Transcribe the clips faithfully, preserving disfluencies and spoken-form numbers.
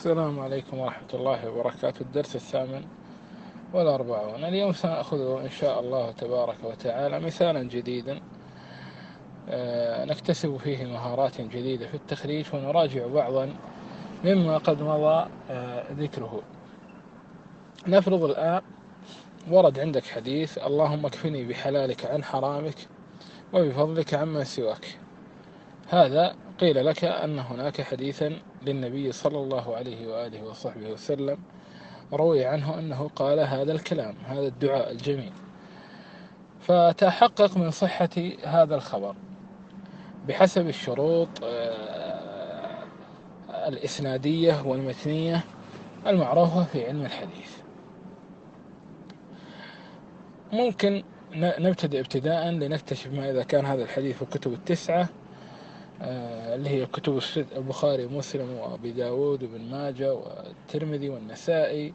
السلام عليكم ورحمة الله وبركاته. الدرس الثامن والأربعون. اليوم سنأخذ إن شاء الله تبارك وتعالى مثالا جديدا نكتسب فيه مهارات جديدة في التخريج، ونراجع بعضا مما قد مضى ذكره. نفرض الآن ورد عندك حديث: اللهم اكفني بحلالك عن حرامك وبفضلك عما سواك. هذا قيل لك أن هناك حديثا للنبي صلى الله عليه وآله وصحبه وسلم روي عنه أنه قال هذا الكلام، هذا الدعاء الجميل. فتحقق من صحة هذا الخبر بحسب الشروط الإسنادية والمتنية المعروفة في علم الحديث. ممكن نبتدئ ابتداء لنكتشف ما إذا كان هذا الحديث في الكتب التسعة اللي هي كتب البخاري ومسلم وأبي داود وابن ماجه والترمذي والنسائي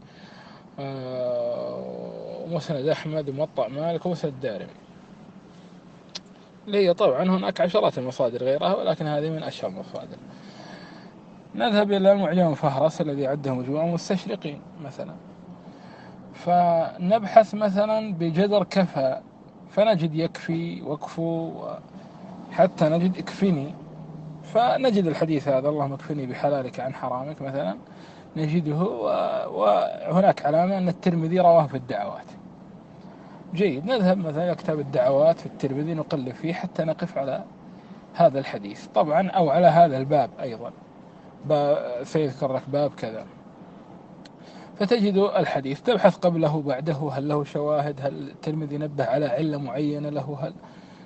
ومسند أحمد وموطأ مالك ومسند الدارمي، اللي هي طبعا هناك عشرات المصادر غيرها، ولكن هذه من أشهر المصادر. نذهب إلى معجم فهرس الذي عده مجموعة المستشرقين مثلا، فنبحث مثلا بجدر كفى، فنجد يكفي وكفو حتى نجد اكفني، فنجد الحديث هذا اللهم اكفني بحلالك عن حرامك مثلا نجده، وهناك علامة أن الترمذي رواه في الدعوات. جيد، نذهب مثلا إلى كتاب الدعوات في الترمذي نقلب فيه حتى نقف على هذا الحديث طبعا، أو على هذا الباب أيضا، سيذكر لك باب كذا، فتجد الحديث، تبحث قبله بعده، هل له شواهد، هل الترمذي نبه على علة معينة له، هل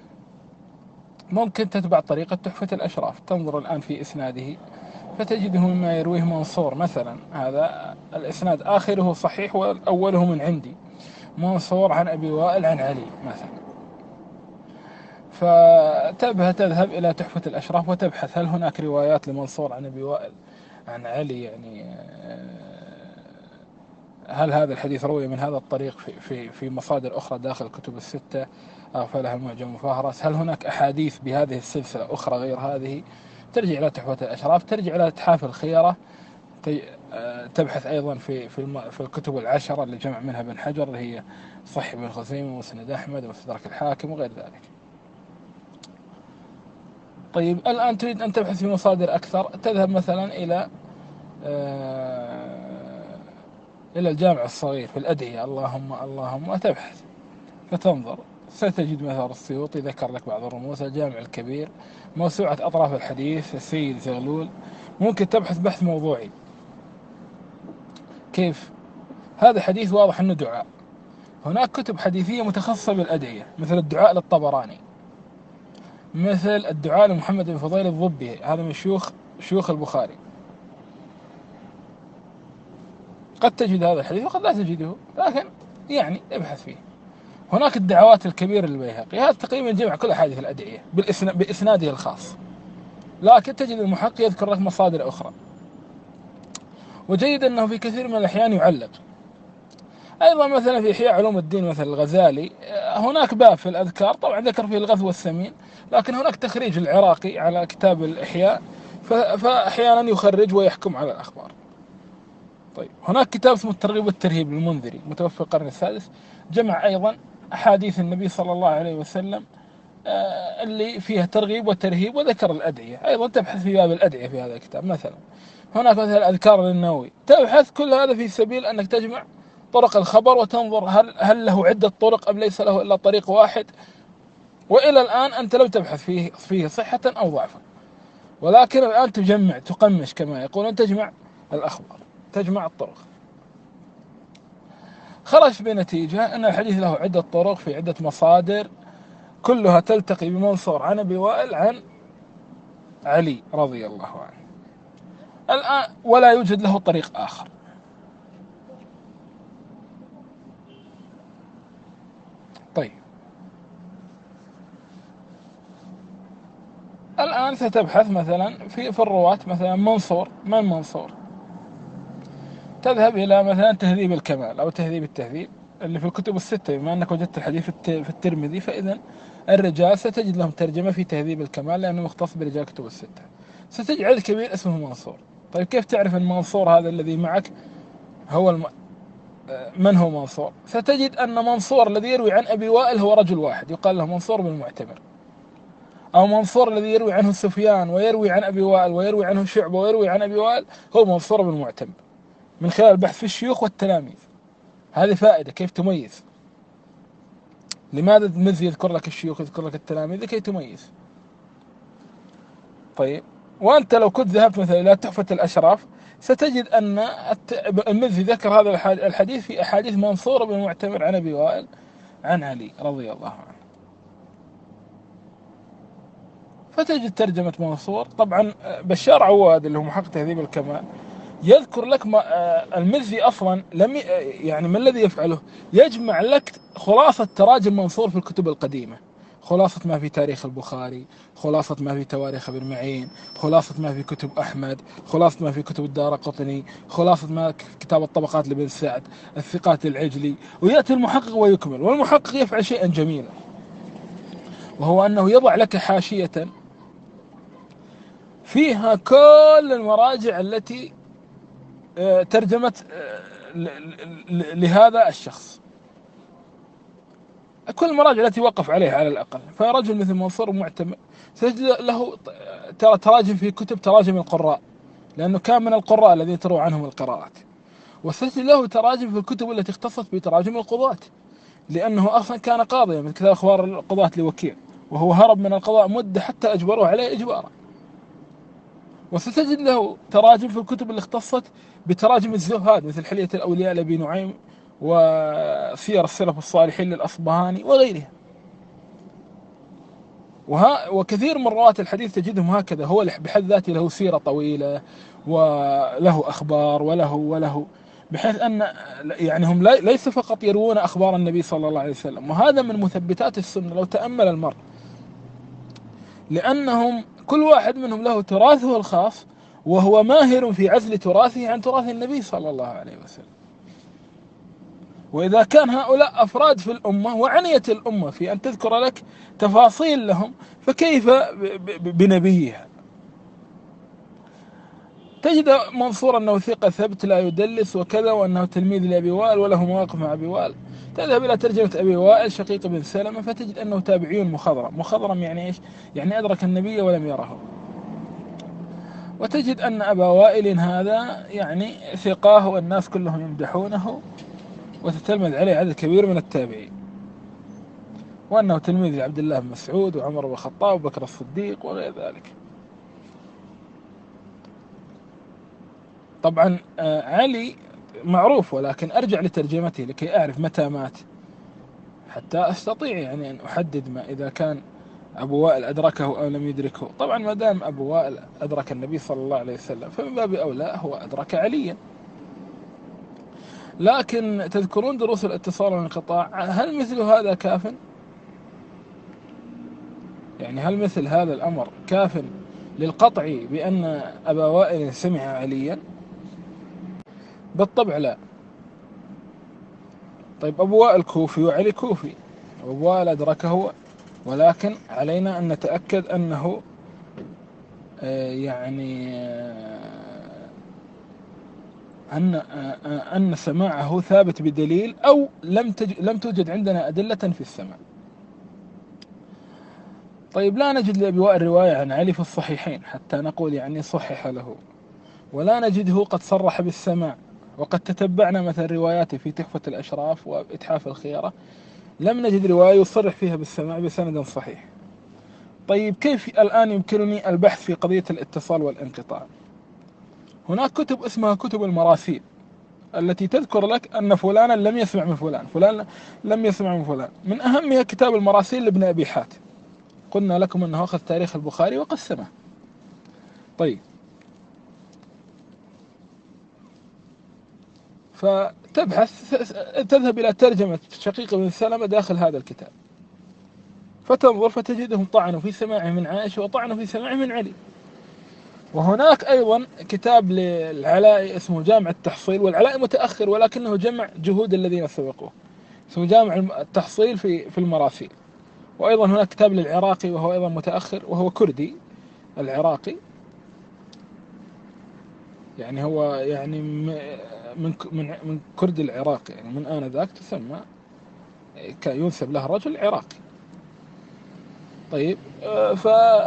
ممكن تتبع طريقة تحفة الأشراف، تنظر الآن في إسناده فتجده مما يرويه منصور مثلا، هذا الإسناد آخره صحيح وأوله من عندي، منصور عن أبي وائل عن علي مثلا. فتبه تذهب إلى تحفة الأشراف وتبحث هل هناك روايات لمنصور عن أبي وائل عن علي، يعني هل هذا الحديث روي من هذا الطريق في, في, في مصادر أخرى داخل الكتب الستة أغفلها المعجم فهرس، هل هناك أحاديث بهذه السلسلة أخرى غير هذه. ترجع إلى تحفة الأشراف، ترجع إلى إتحاف الخيرة، تبحث أيضا في في, في الكتب العشرة اللي جمع منها ابن حجر، اللي هي صحيح ابن خزيمة ومسند أحمد ومستدرك الحاكم وغير ذلك. طيب الآن تريد أن تبحث في مصادر أكثر، تذهب مثلا إلى إلى الجامع الصغير في الأدعية، اللهم اللهم، وتبحث فتنظر، ستجد مثلا السيوطي ذكر لك بعض الرموز، الجامع الكبير، موسوعة أطراف الحديث السيد زغلول. ممكن تبحث بحث موضوعي، كيف هذا حديث واضح أنه دعاء. هناك كتب حديثية متخصصة بالأدعية مثل الدعاء للطبراني، مثل الدعاء لمحمد بن فضيل الضبي، هذا من شيوخ شيوخ البخاري. قد تجد هذا الحديث وقد لا تجده، لكن يعني ابحث فيه. هناك الدعوات الكبيرة للبيهقي، هذا تقريبا جمع كل أحاديث الأدعية بإسناده الخاص، لكن تجد المحقق يذكر لك مصادر أخرى. وجيد أنه في كثير من الأحيان يعلق. أيضا مثلا في إحياء علوم الدين مثل الغزالي، هناك باب في الأذكار طبعا ذكر فيه الغث والسمين، لكن هناك تخريج العراقي على كتاب الإحياء، فأحيانا يخرج ويحكم على الأخبار. طيب هناك كتاب اسمه الترغيب والترهيب للمنذري متوفى القرن السادس، جمع أيضا أحاديث النبي صلى الله عليه وسلم اللي فيها ترغيب وترهيب، وذكر الأدعية. أيضا تبحث في باب الأدعية في هذا الكتاب مثلا. هناك مثلا الأذكار للنووي، تبحث كل هذا في سبيل أنك تجمع طرق الخبر وتنظر هل هل له عدة طرق أم ليس له إلا طريق واحد. وإلى الآن أنت لم تبحث فيه فيه صحة أو ضعفا، ولكن الآن تجمع تقمش كما يقولون، تجمع الأخبار، تجمع الطرق. خرج بنتيجة أن الحديث له عدة طرق في عدة مصادر كلها تلتقي بمنصور عن أبي وائل عن علي رضي الله عنه الآن، ولا يوجد له طريق آخر. طيب الآن ستبحث مثلا في في الرواة، مثلا منصور، من منصور؟ تذهب إلى مثلا تهذيب الكمال أو تهذيب التهذيب اللي في الكتب الستة، بما أنك وجدت الحديث في الترمذي، فإذا الرجال ستجد لهم ترجمة في تهذيب الكمال لأنه مختص برجال كتب الستة. ستجد عدد كبير اسمه منصور. طيب كيف تعرف أن منصور هذا الذي معك هو الم... من هو منصور؟ ستجد أن منصور الذي يروي عن أبي وائل هو رجل واحد يقال له منصور بن المعتمر، أو منصور الذي يروي عنه سفيان ويروي عن أبي وائل ويروي عنه شعبة ويروي عن أبي وائل هو منصور بن المعتمر، من خلال البحث في الشيوخ والتلاميذ. هذه فائدة كيف تميز. لماذا المزي يذكر لك الشيوخ يذكر لك التلاميذ؟ لكي تميز. طيب وأنت لو كنت ذهبت مثلا إلى تحفة الأشراف ستجد أن المزي ذكر هذا الحديث في أحاديث منصور بن المعتمر عن أبي وائل عن علي رضي الله عنه. فتجد ترجمة منصور. طبعا بشار عواد اللي هو محقق تهذيب الكمال يذكر لك ما المزي أصلا لم يعني ما الذي يفعله؟ يجمع لك خلاصة تراجم منصور في الكتب القديمة، خلاصة ما في تاريخ البخاري، خلاصة ما في تواريخ ابن معين، خلاصة ما في كتب أحمد، خلاصة ما في كتب الدارقطني، خلاصة ما في كتاب الطبقات لابن سعد، الثقات العجلي. ويأتي المحقق ويكمل. والمحقق يفعل شيئا جميلا، وهو أنه يضع لك حاشية فيها كل المراجع التي ترجمت لهذا الشخص، كل المراجع التي وقف عليها على الأقل. فرجل مثل منصور معتمر سجد له ترى تراجم في كتب تراجم القراء، لأنه كان من القراء الذين تروى عنهم القراءات. وسجد له تراجم في الكتب التي اختصت بتراجم القضاة، لأنه أصلا كان قاضيا من كتاب أخبار القضاة لوكيع، وهو هرب من القضاء مدة حتى أجبروه عليه إجبارا. وستجد له تراجم في الكتب اللي اختصت بتراجم الزهاد مثل حلية الأولياء لأبي نعيم وسير السلف الصالحين للأصبهاني وغيرها. وها وكثير من رواة الحديث تجدهم هكذا، هو بحد ذاته له سيرة طويلة وله أخبار وله وله بحيث أن يعني هم ليس فقط يروون أخبار النبي صلى الله عليه وسلم. وهذا من مثبتات السنة لو تأمل المرء، لأنهم كل واحد منهم له تراثه الخاص، وهو ماهر في عزل تراثه عن تراث النبي صلى الله عليه وسلم. وإذا كان هؤلاء أفراد في الأمة وعنيت الأمة في أن تذكر لك تفاصيل لهم، فكيف بنبيها؟ تجد منصور أنه ثقة ثبت لا يدلس وكذا، وأنه تلميذ لأبي وائل وله مواقف مع أبي وائل. تذهب إلى ترجمة أبي وائل شقيق بن سلمة فتجد أنه تابعي مخضرم. مخضرم يعني إيش؟ يعني أدرك النبي ولم يره. وتجد أن أبا وائل هذا يعني ثقاه والناس كلهم يمدحونه، وتتلمذ عليه عدد كبير من التابعين، وأنه تلميذ لعبد الله بن مسعود وعمر بن الخطاب وبكر الصديق وغير ذلك. طبعا علي معروف، ولكن أرجع لترجمته لكي أعرف متى مات حتى أستطيع يعني أن أحدد ما إذا كان أبو وائل أدركه أو لم يدركه. طبعا ما دام أبو وائل أدرك النبي صلى الله عليه وسلم فمن باب أولى هو أدرك عليا. لكن تذكرون دروس الاتصال والانقطاع، هل مثل هذا كاف؟ يعني هل مثل هذا الأمر كاف للقطع بأن أبا وائل سمع عليا؟ بالطبع لا. طيب أبو وائل كوفي وعلي كوفي، أبو وائل أدركه، ولكن علينا أن نتأكد أنه يعني أن أن سماعه ثابت بدليل، أو لم لم توجد عندنا أدلة في السماع. طيب لا نجد لأبي وائل رواية عن علي في الصحيحين حتى نقول يعني صحح له، ولا نجده قد صرح بالسماع. وقد تتبعنا مثل رواياته في تحفة الأشراف وإتحاف الخيرة، لم نجد رواية يصرح فيها بالسماع بسند صحيح. طيب كيف الآن يمكنني البحث في قضية الاتصال والانقطاع؟ هناك كتب اسمها كتب المراسيل التي تذكر لك أن فلانا لم يسمع من فلان، فلان لم يسمع من فلان. من أهمها كتاب المراسيل لابن أبي حاتم، قلنا لكم أنه أخذ تاريخ البخاري وقسمه. طيب فتبحث، تذهب إلى ترجمة شقيق بن سلمة داخل هذا الكتاب فتنظر فتجدهم طعنوا في سماعه من عائشة وطعنوا في سماعه من علي. وهناك أيضا كتاب للعلاء اسمه جامع التحصيل، والعلاء متأخر ولكنه جمع جهود الذين سبقوه، اسمه جامع التحصيل في في المراسيل. وأيضا هناك كتاب للعراقي وهو أيضا متأخر وهو كردي العراقي. يعني هو يعني من من من كرد العراق، يعني من آنذاك تسمى، كان ينسب له رجل عراقي. طيب ف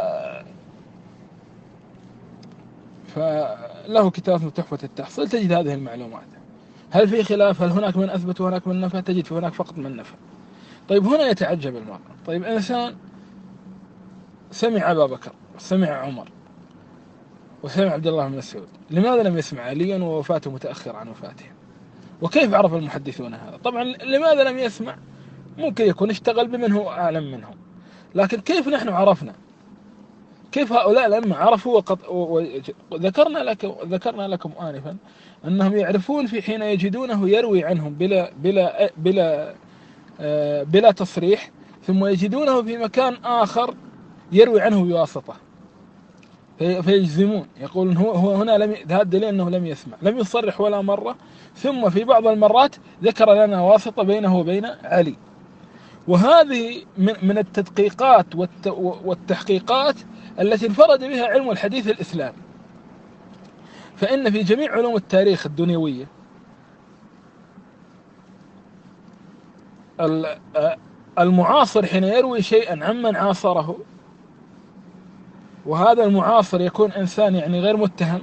فله كتاب اسمه تحفة التحصيل، تجد هذه المعلومات. هل في خلاف؟ هل هناك من أثبت وهناك من نفى؟ تجد هناك فقط من نفى. طيب هنا يتعجب المرء، طيب إنسان سمع أبا بكر وسمع عمر وسمع عبد الله بن مسعود، لماذا لم يسمع عليا ووفاته متأخر عن وفاته؟ وكيف عرف المحدثون هذا؟ طبعا لماذا لم يسمع؟ ممكن يكون اشتغل بمن هو أعلم منهم، لكن كيف نحن عرفنا؟ كيف هؤلاء لما عرفوا وقد وذكرنا لك ذكرنا لكم آنفا أنهم يعرفون في حين يجدونه يروي عنهم بلا بلا بلا آه بلا تصريح، ثم يجدونه في مكان آخر يروي عنه بواسطة فيجزمون، يقولون هو هو هنا لم هذا دليل أنه لم يسمع، لم يصرح ولا مرة، ثم في بعض المرات ذكر لنا واسطة بينه وبين علي. وهذه من من التدقيقات والتحقيقات التي انفرد بها علم الحديث الإسلامي. فإن في جميع علوم التاريخ الدنيوية المعاصر حين يروي شيئا عمن عاصره، وهذا المعاصر يكون إنسان يعني غير متهم،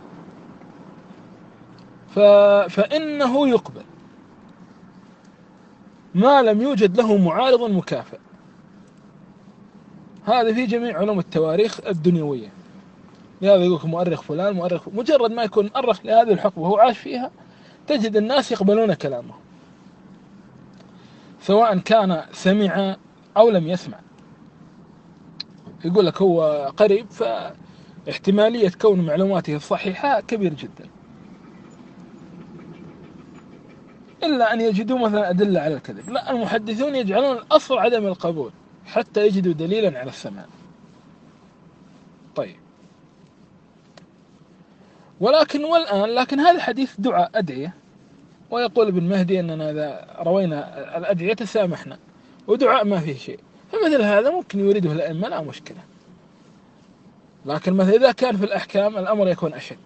فإنه يقبل ما لم يوجد له معارض مكافئ. هذا في جميع علوم التواريخ الدنيوية. لهذا يقولك مؤرخ فلان مؤرخ، مجرد ما يكون مؤرخ لهذه الحقبة وهو عاش فيها تجد الناس يقبلون كلامه، سواء كان سمع أو لم يسمع. يقول لك هو قريب، فاحتمالية كون معلوماته الصحيحة كبير جدا، إلا أن يجدوا مثلا أدلة على الكذب. لا، المحدثون يجعلون الأصل عدم القبول حتى يجدوا دليلا على السماع. طيب، ولكن والآن لكن هذا حديث دعاء أدعية، ويقول ابن مهدي أننا إذا روينا الأدعية تسامحنا، ودعاء ما فيه شيء. فمثل هذا ممكن يريده الأئمة، لا مشكلة. لكن مثلا إذا كان في الأحكام الأمر يكون أشد،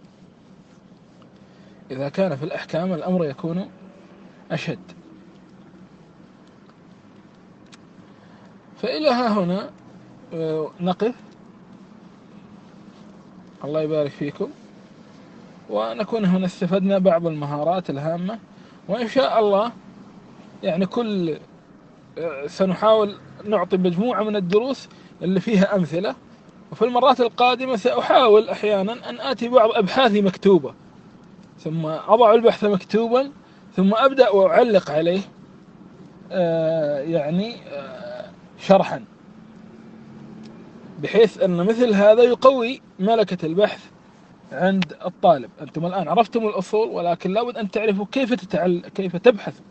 إذا كان في الأحكام الأمر يكون أشد. فإلى ها هنا نقف. الله يبارك فيكم، ونكون هنا استفدنا بعض المهارات الهامة، وإن شاء الله يعني كل سنحاول نعطي مجموعة من الدروس اللي فيها أمثلة، وفي المرات القادمة سأحاول أحيانا أن آتي بعض أبحاثي مكتوبة، ثم أضع البحث مكتوبا، ثم أبدأ وأعلق عليه آه يعني آه شرحا، بحيث أن مثل هذا يقوي ملكة البحث عند الطالب. أنتم الآن عرفتم الأصول، ولكن لابد أن تعرفوا كيف تتعل... كيف تبحث